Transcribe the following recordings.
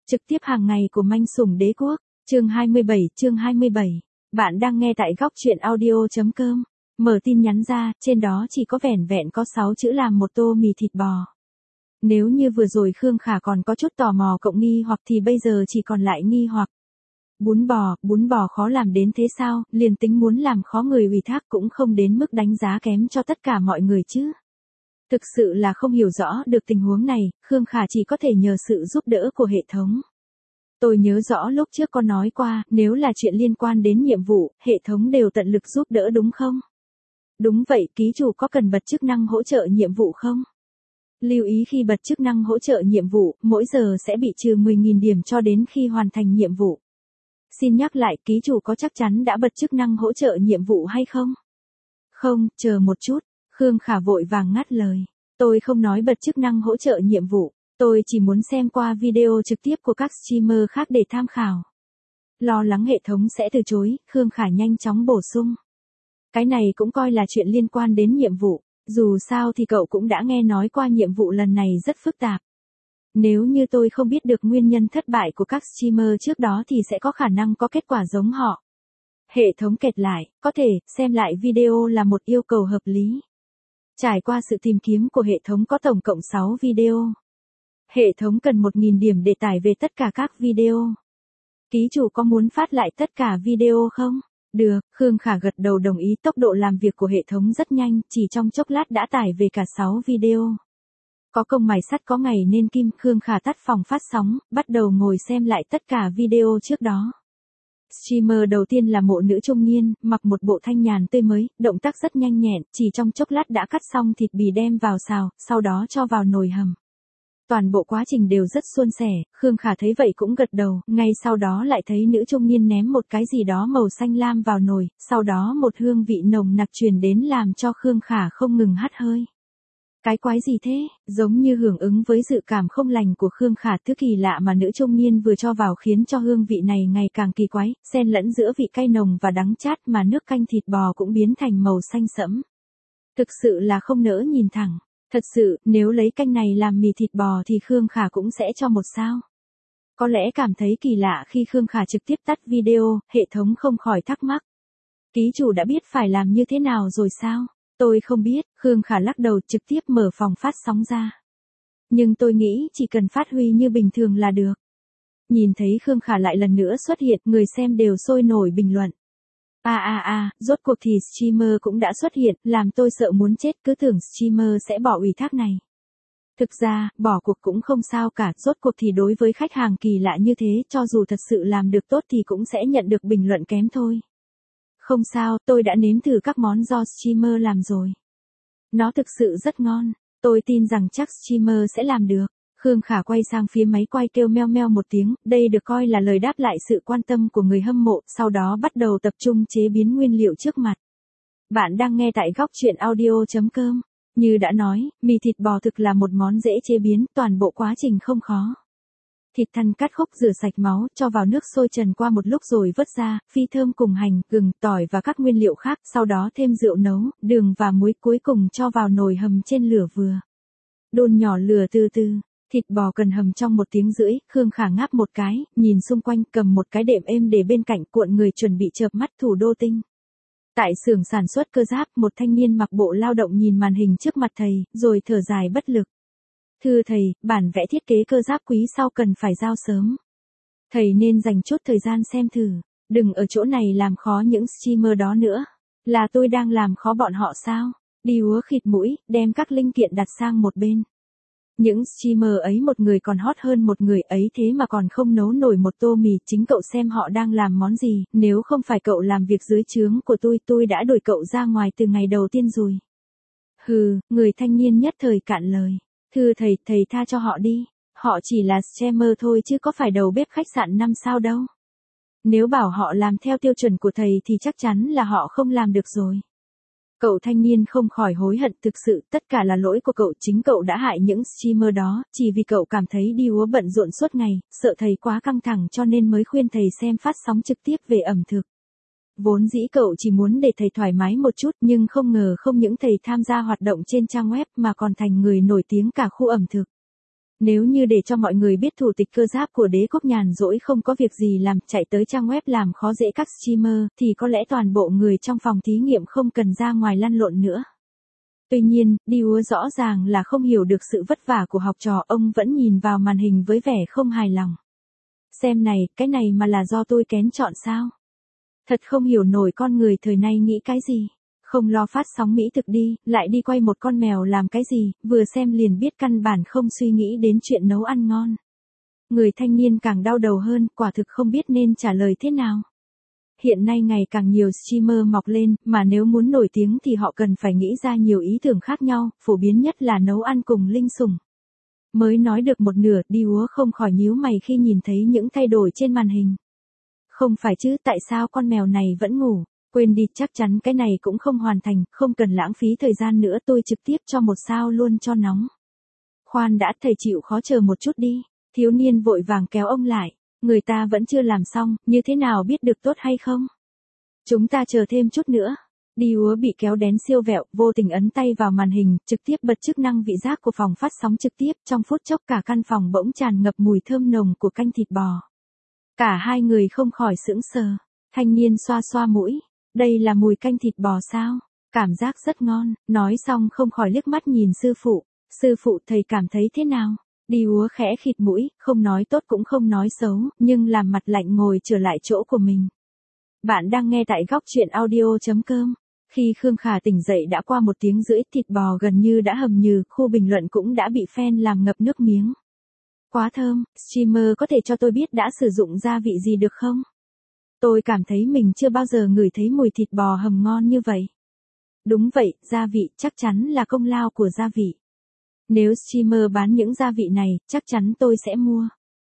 Trực tiếp hàng ngày của Manh Sủng Đế Quốc, chương 27. Bạn đang nghe tại góc truyện audio.com. Mở tin nhắn ra, trên đó chỉ có vẻn vẹn có 6 chữ làm một tô mì thịt bò. Nếu như vừa rồi Khương Khả còn có chút tò mò cộng nghi hoặc thì bây giờ chỉ còn lại nghi hoặc. Bún bò khó làm đến thế sao, liền tính muốn làm khó người ủy thác cũng không đến mức đánh giá kém cho tất cả mọi người chứ. Thực sự là không hiểu rõ được tình huống này, Khương Khả chỉ có thể nhờ sự giúp đỡ của hệ thống. Tôi nhớ rõ lúc trước có nói qua, nếu là chuyện liên quan đến nhiệm vụ, hệ thống đều tận lực giúp đỡ đúng không? Đúng vậy, ký chủ có cần bật chức năng hỗ trợ nhiệm vụ không? Lưu ý khi bật chức năng hỗ trợ nhiệm vụ, mỗi giờ sẽ bị trừ 10.000 điểm cho đến khi hoàn thành nhiệm vụ. Xin nhắc lại, ký chủ có chắc chắn đã bật chức năng hỗ trợ nhiệm vụ hay không? Không, chờ một chút, Khương Khả vội vàng ngắt lời. Tôi không nói bật chức năng hỗ trợ nhiệm vụ, tôi chỉ muốn xem qua video trực tiếp của các streamer khác để tham khảo. Lo lắng hệ thống sẽ từ chối, Khương Khả nhanh chóng bổ sung. Cái này cũng coi là chuyện liên quan đến nhiệm vụ, dù sao thì cậu cũng đã nghe nói qua nhiệm vụ lần này rất phức tạp. Nếu như tôi không biết được nguyên nhân thất bại của các streamer trước đó thì sẽ có khả năng có kết quả giống họ. Hệ thống kẹt lại, có thể, xem lại video là một yêu cầu hợp lý. Trải qua sự tìm kiếm của hệ thống có tổng cộng 6 video. Hệ thống cần 1.000 điểm để tải về tất cả các video. Ký chủ có muốn phát lại tất cả video không? Được, Khương Khả gật đầu đồng ý, tốc độ làm việc của hệ thống rất nhanh, chỉ trong chốc lát đã tải về cả 6 video. Có công mài sắt có ngày nên kim, Khương Khả tắt phòng phát sóng, bắt đầu ngồi xem lại tất cả video trước đó. Streamer đầu tiên là mộ nữ trung niên, mặc một bộ thanh nhàn tươi mới, động tác rất nhanh nhẹn, chỉ trong chốc lát đã cắt xong thịt bì đem vào xào, sau đó cho vào nồi hầm. Toàn bộ quá trình đều rất suôn sẻ, Khương Khả thấy vậy cũng gật đầu, ngay sau đó lại thấy nữ trung niên ném một cái gì đó màu xanh lam vào nồi, sau đó một hương vị nồng nặc truyền đến làm cho Khương Khả không ngừng hắt hơi. Cái quái gì thế, giống như hưởng ứng với dự cảm không lành của Khương Khả, thứ kỳ lạ mà nữ trung niên vừa cho vào khiến cho hương vị này ngày càng kỳ quái, xen lẫn giữa vị cay nồng và đắng chát mà nước canh thịt bò cũng biến thành màu xanh sẫm. Thực sự là không nỡ nhìn thẳng. Thật sự, nếu lấy canh này làm mì thịt bò thì Khương Khả cũng sẽ cho 1 sao. Có lẽ cảm thấy kỳ lạ khi Khương Khả trực tiếp tắt video, hệ thống không khỏi thắc mắc. Ký chủ đã biết phải làm như thế nào rồi sao? Tôi không biết, Khương Khả lắc đầu trực tiếp mở phòng phát sóng ra. Nhưng tôi nghĩ chỉ cần phát huy như bình thường là được. Nhìn thấy Khương Khả lại lần nữa xuất hiện, người xem đều sôi nổi bình luận. Rốt cuộc thì streamer cũng đã xuất hiện, làm tôi sợ muốn chết, cứ tưởng streamer sẽ bỏ ủy thác này. Thực ra, bỏ cuộc cũng không sao cả, rốt cuộc thì đối với khách hàng kỳ lạ như thế, cho dù thật sự làm được tốt thì cũng sẽ nhận được bình luận kém thôi. Không sao, tôi đã nếm thử các món do streamer làm rồi. Nó thực sự rất ngon, tôi tin rằng chắc streamer sẽ làm được. Khương Khả quay sang phía máy quay kêu meo meo một tiếng, đây được coi là lời đáp lại sự quan tâm của người hâm mộ, sau đó bắt đầu tập trung chế biến nguyên liệu trước mặt. Bạn đang nghe tại góc truyện audio.com. Như đã nói, mì thịt bò thực là một món dễ chế biến, toàn bộ quá trình không khó. Thịt thăn cắt khúc rửa sạch máu, cho vào nước sôi trần qua một lúc rồi vớt ra, phi thơm cùng hành, gừng, tỏi và các nguyên liệu khác, sau đó thêm rượu nấu, đường và muối, cuối cùng cho vào nồi hầm trên lửa vừa. Đun nhỏ lửa từ từ. Thịt bò cần hầm trong 1 tiếng rưỡi, Khương Khả ngáp một cái, nhìn xung quanh, cầm một cái đệm êm để bên cạnh, cuộn người chuẩn bị chợp mắt thủ đô tinh. Tại xưởng sản xuất cơ giáp, một thanh niên mặc bộ lao động nhìn màn hình trước mặt thầy, rồi thở dài bất lực. Thưa thầy, bản vẽ thiết kế cơ giáp quý sau cần phải giao sớm. Thầy nên dành chút thời gian xem thử, đừng ở chỗ này làm khó những streamer đó nữa. Là tôi đang làm khó bọn họ sao? Đi úa khịt mũi, đem các linh kiện đặt sang một bên. Những streamer ấy một người còn hot hơn một người ấy thế mà còn không nấu nổi một tô mì, chính cậu xem họ đang làm món gì, nếu không phải cậu làm việc dưới trướng của tôi đã đuổi cậu ra ngoài từ ngày đầu tiên rồi. Hừ, người thanh niên nhất thời cạn lời. Thưa thầy, thầy tha cho họ đi, họ chỉ là streamer thôi chứ có phải đầu bếp khách sạn 5 sao đâu. Nếu bảo họ làm theo tiêu chuẩn của thầy thì chắc chắn là họ không làm được rồi. Cậu thanh niên không khỏi hối hận, thực sự tất cả là lỗi của cậu, chính cậu đã hại những streamer đó, chỉ vì cậu cảm thấy đi úa bận rộn suốt ngày, sợ thầy quá căng thẳng cho nên mới khuyên thầy xem phát sóng trực tiếp về ẩm thực. Vốn dĩ cậu chỉ muốn để thầy thoải mái một chút nhưng không ngờ không những thầy tham gia hoạt động trên trang web mà còn thành người nổi tiếng cả khu ẩm thực. Nếu như để cho mọi người biết thủ tịch cơ giáp của đế quốc nhàn rỗi không có việc gì làm, chạy tới trang web làm khó dễ các streamer, thì có lẽ toàn bộ người trong phòng thí nghiệm không cần ra ngoài lăn lộn nữa. Tuy nhiên, Dior rõ ràng là không hiểu được sự vất vả của học trò, ông vẫn nhìn vào màn hình với vẻ không hài lòng. Xem này, cái này mà là do tôi kén chọn sao? Thật không hiểu nổi con người thời nay nghĩ cái gì. Không lo phát sóng mỹ thực đi, lại đi quay một con mèo làm cái gì, vừa xem liền biết căn bản không suy nghĩ đến chuyện nấu ăn ngon. Người thanh niên càng đau đầu hơn, quả thực không biết nên trả lời thế nào. Hiện nay ngày càng nhiều streamer mọc lên, mà nếu muốn nổi tiếng thì họ cần phải nghĩ ra nhiều ý tưởng khác nhau, phổ biến nhất là nấu ăn cùng linh sủng. Mới nói được một nửa, Dior không khỏi nhíu mày khi nhìn thấy những thay đổi trên màn hình. Không phải chứ, tại sao con mèo này vẫn ngủ? Quên đi, chắc chắn cái này cũng không hoàn thành, không cần lãng phí thời gian nữa, tôi trực tiếp cho 1 sao luôn cho nóng. Khoan đã, thầy chịu khó chờ một chút đi. Thiếu niên vội vàng kéo ông lại. Người ta vẫn chưa làm xong, như thế nào biết được tốt hay không? Chúng ta chờ thêm chút nữa. Dior bị kéo đến siêu vẹo, vô tình ấn tay vào màn hình, trực tiếp bật chức năng vị giác của phòng phát sóng trực tiếp, trong phút chốc cả căn phòng bỗng tràn ngập mùi thơm nồng của canh thịt bò. Cả hai người không khỏi sững sờ. Thanh niên xoa xoa mũi. Đây là mùi canh thịt bò sao? Cảm giác rất ngon, nói xong không khỏi liếc mắt nhìn sư phụ. Sư phụ, thầy cảm thấy thế nào? Dior khẽ khịt mũi, không nói tốt cũng không nói xấu, nhưng làm mặt lạnh ngồi trở lại chỗ của mình. Bạn đang nghe tại góc truyện audio.com. Khi Khương Khả tỉnh dậy đã qua 1 tiếng rưỡi, thịt bò gần như đã hầm nhừ, khu bình luận cũng đã bị fan làm ngập nước miếng. Quá thơm, streamer có thể cho tôi biết đã sử dụng gia vị gì được không? Tôi cảm thấy mình chưa bao giờ ngửi thấy mùi thịt bò hầm ngon như vậy. Đúng vậy, gia vị chắc chắn là công lao của gia vị. Nếu streamer bán những gia vị này, chắc chắn tôi sẽ mua.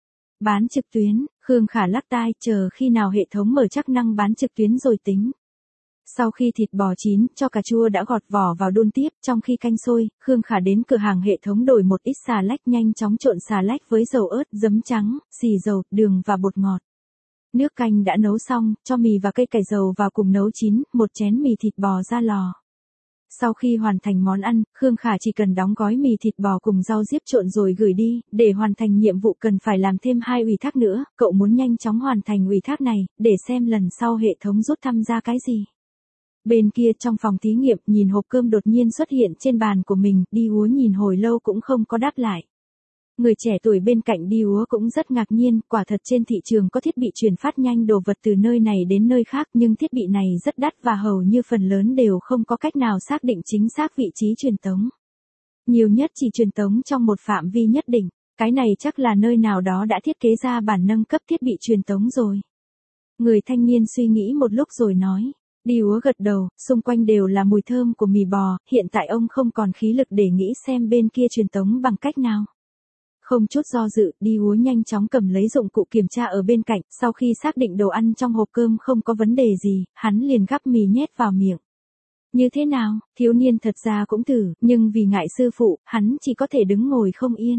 Bán trực tuyến, Khương Khả lắc tai, chờ khi nào hệ thống mở chức năng bán trực tuyến rồi tính. Sau khi thịt bò chín, cho cà chua đã gọt vỏ vào đun tiếp, trong khi canh sôi, Khương Khả đến cửa hàng hệ thống đổi một ít xà lách, nhanh chóng trộn xà lách với dầu ớt, giấm trắng, xì dầu, đường và bột ngọt. Nước canh đã nấu xong, cho mì và cây cải dầu vào cùng nấu chín, 1 chén mì thịt bò ra lò. Sau khi hoàn thành món ăn, Khương Khả chỉ cần đóng gói mì thịt bò cùng rau diếp trộn rồi gửi đi, để hoàn thành nhiệm vụ cần phải làm thêm 2 ủy thác nữa, cậu muốn nhanh chóng hoàn thành ủy thác này, để xem lần sau hệ thống rút thăm ra cái gì. Bên kia trong phòng thí nghiệm, nhìn hộp cơm đột nhiên xuất hiện trên bàn của mình, Dior nhìn hồi lâu cũng không có đáp lại. Người trẻ tuổi bên cạnh Dior cũng rất ngạc nhiên, quả thật trên thị trường có thiết bị truyền phát nhanh đồ vật từ nơi này đến nơi khác, nhưng thiết bị này rất đắt và hầu như phần lớn đều không có cách nào xác định chính xác vị trí truyền tống. Nhiều nhất chỉ truyền tống trong một phạm vi nhất định, cái này chắc là nơi nào đó đã thiết kế ra bản nâng cấp thiết bị truyền tống rồi. Người thanh niên suy nghĩ một lúc rồi nói. Dior gật đầu, xung quanh đều là mùi thơm của mì bò, hiện tại ông không còn khí lực để nghĩ xem bên kia truyền tống bằng cách nào. Không chút do dự, Dior nhanh chóng cầm lấy dụng cụ kiểm tra ở bên cạnh, sau khi xác định đồ ăn trong hộp cơm không có vấn đề gì, hắn liền gắp mì nhét vào miệng. Như thế nào, thiếu niên thật ra cũng thử, nhưng vì ngại sư phụ, hắn chỉ có thể đứng ngồi không yên.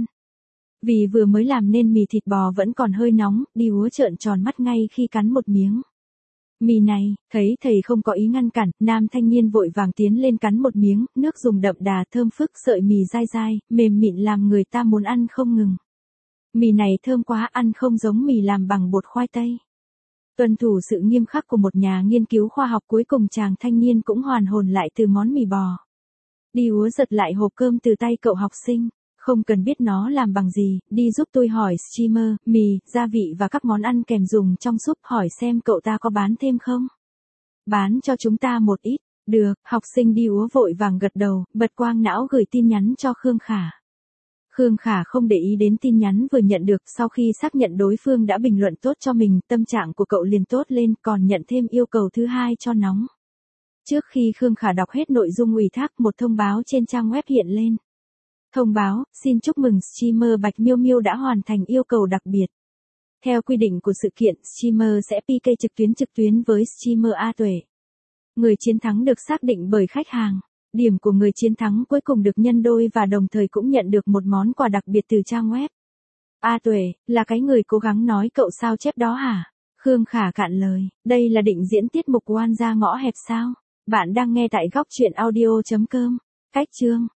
Vì vừa mới làm nên mì thịt bò vẫn còn hơi nóng, Dior trợn tròn mắt ngay khi cắn một miếng. Mì này, thấy thầy không có ý ngăn cản, nam thanh niên vội vàng tiến lên cắn một miếng, nước dùng đậm đà thơm phức, sợi mì dai dai, mềm mịn làm người ta muốn ăn không ngừng. Mì này thơm quá, ăn không giống mì làm bằng bột khoai tây. Tuân thủ sự nghiêm khắc của một nhà nghiên cứu khoa học, cuối cùng chàng thanh niên cũng hoàn hồn lại từ món mì bò. Dior giật lại hộp cơm từ tay cậu học sinh. Không cần biết nó làm bằng gì, đi giúp tôi hỏi streamer, mì, gia vị và các món ăn kèm dùng trong súp, hỏi xem cậu ta có bán thêm không. Bán cho chúng ta một ít. Được, học sinh Dior vội vàng gật đầu, bật quang não gửi tin nhắn cho Khương Khả. Khương Khả không để ý đến tin nhắn vừa nhận được, sau khi xác nhận đối phương đã bình luận tốt cho mình, tâm trạng của cậu liền tốt lên, còn nhận thêm yêu cầu thứ 2 cho nóng. Trước khi Khương Khả đọc hết nội dung ủy thác, một thông báo trên trang web hiện lên. Thông báo, xin chúc mừng streamer Bạch Miêu Miêu đã hoàn thành yêu cầu đặc biệt. Theo quy định của sự kiện, streamer sẽ PK trực tuyến với streamer A Tuệ. Người chiến thắng được xác định bởi khách hàng. Điểm của người chiến thắng cuối cùng được nhân đôi và đồng thời cũng nhận được một món quà đặc biệt từ trang web. A Tuệ, là cái người cố gắng nói cậu sao chép đó hả? Khương Khả cạn lời, đây là định diễn tiết mục oan ra ngõ hẹp sao? Bạn đang nghe tại góc truyện audio.com. Cách chương.